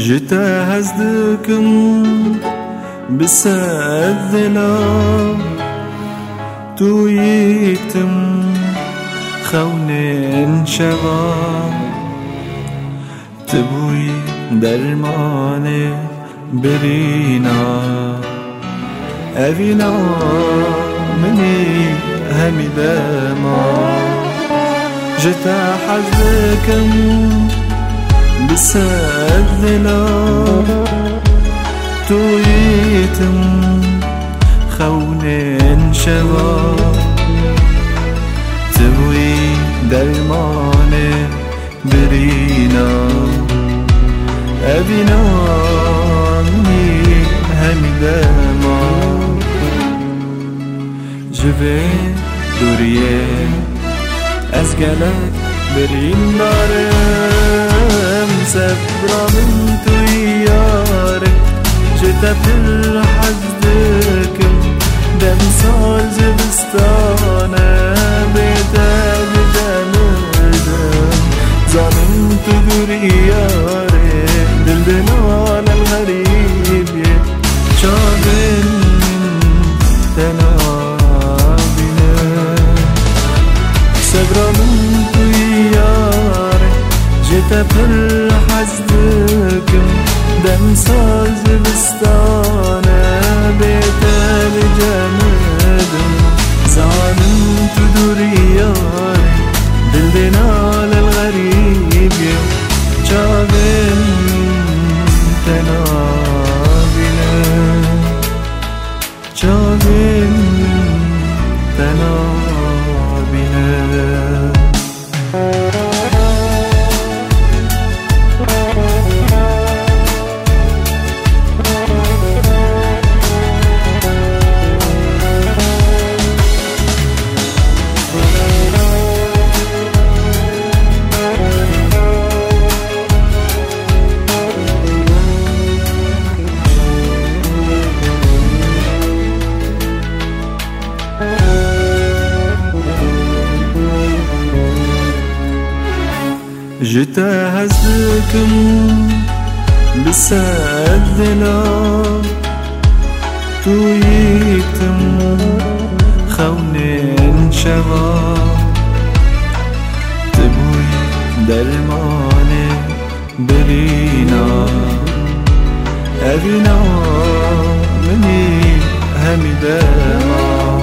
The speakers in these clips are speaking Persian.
جتا هزدكم بسد دلا تو يكتم خونين شوا تبوي درمان برينا أبينا مني همي دما جتا حزكم بسد دلا تو يتم خونين شوا تبوي درمان برينا أبينا مني همي دما جبه دوريه از گلک برین دارم سفرا من توی یاره جتا پر حزدکم دم سال زبستانه بیتر جمردم زانم تو دوری یاره دل دنال الغریب یه چاقل تنابینه سفرا من توی یاره جتا پر حزدکم دم سال زبستانه بیتر جمردم زانم تو دوری یاره دل دنال الغریب یه چاقل تنابینه چاقل تنابینه جتا هزدكم بسد دلا تو يكتم خونين شوا تبوي درمان برينا أبينا مني همي دما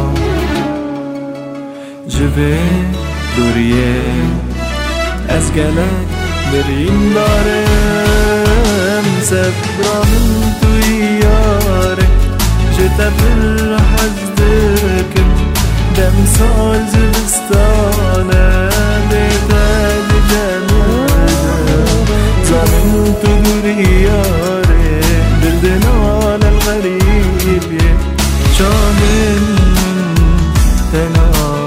جبه دوريه از گلک برین دارم سفرا من توی یاره جتا پر حزدکم دم سال زبستانه بیتر جمردم زانم تو دوری یاره دل دنال الغریب یه چاقل تنابینه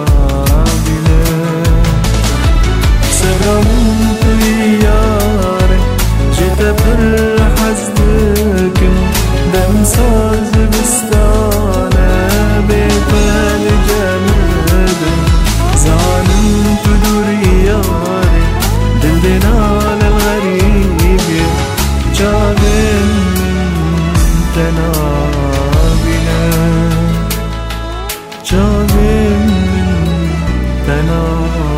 سفرامون توی یاره جتا پر حزدکم دم سال زبستانه بیتر جمردم زانم تو دوری یاره دل دنال الغریب یه چاقل تنابینه چاقل تنابینه